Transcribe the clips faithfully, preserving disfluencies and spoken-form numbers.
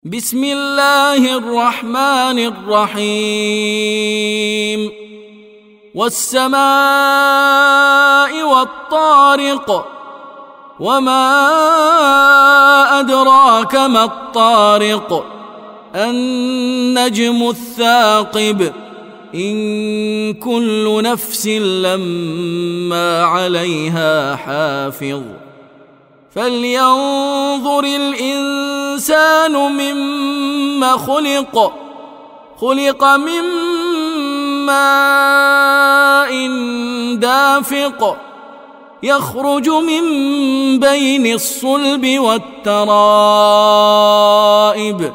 بسم الله الرحمن الرحيم والسماء والطارق وما أدراك ما الطارق النجم الثاقب إن كل نفس لما عليها حافظ فلينظر الإنسان مما خلق خلق من ماء دافق يخرج من بين الصلب والترائب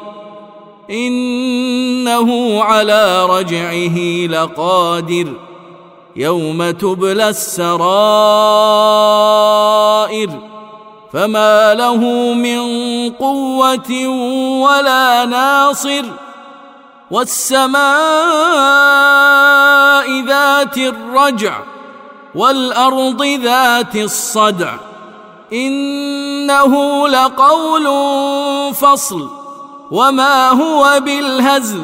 إنه على رجعه لقادر يوم تبلى السرائر فما له من قوة ولا ناصر والسماء ذات الرجع والأرض ذات الصدع إنه لقول فصل وما هو بالهزل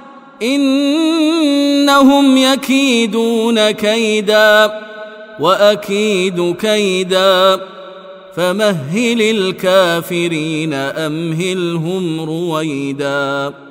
إنهم يكيدون كيدا وأكيد كيدا فمهل الكافرين أمهلهم رويدا.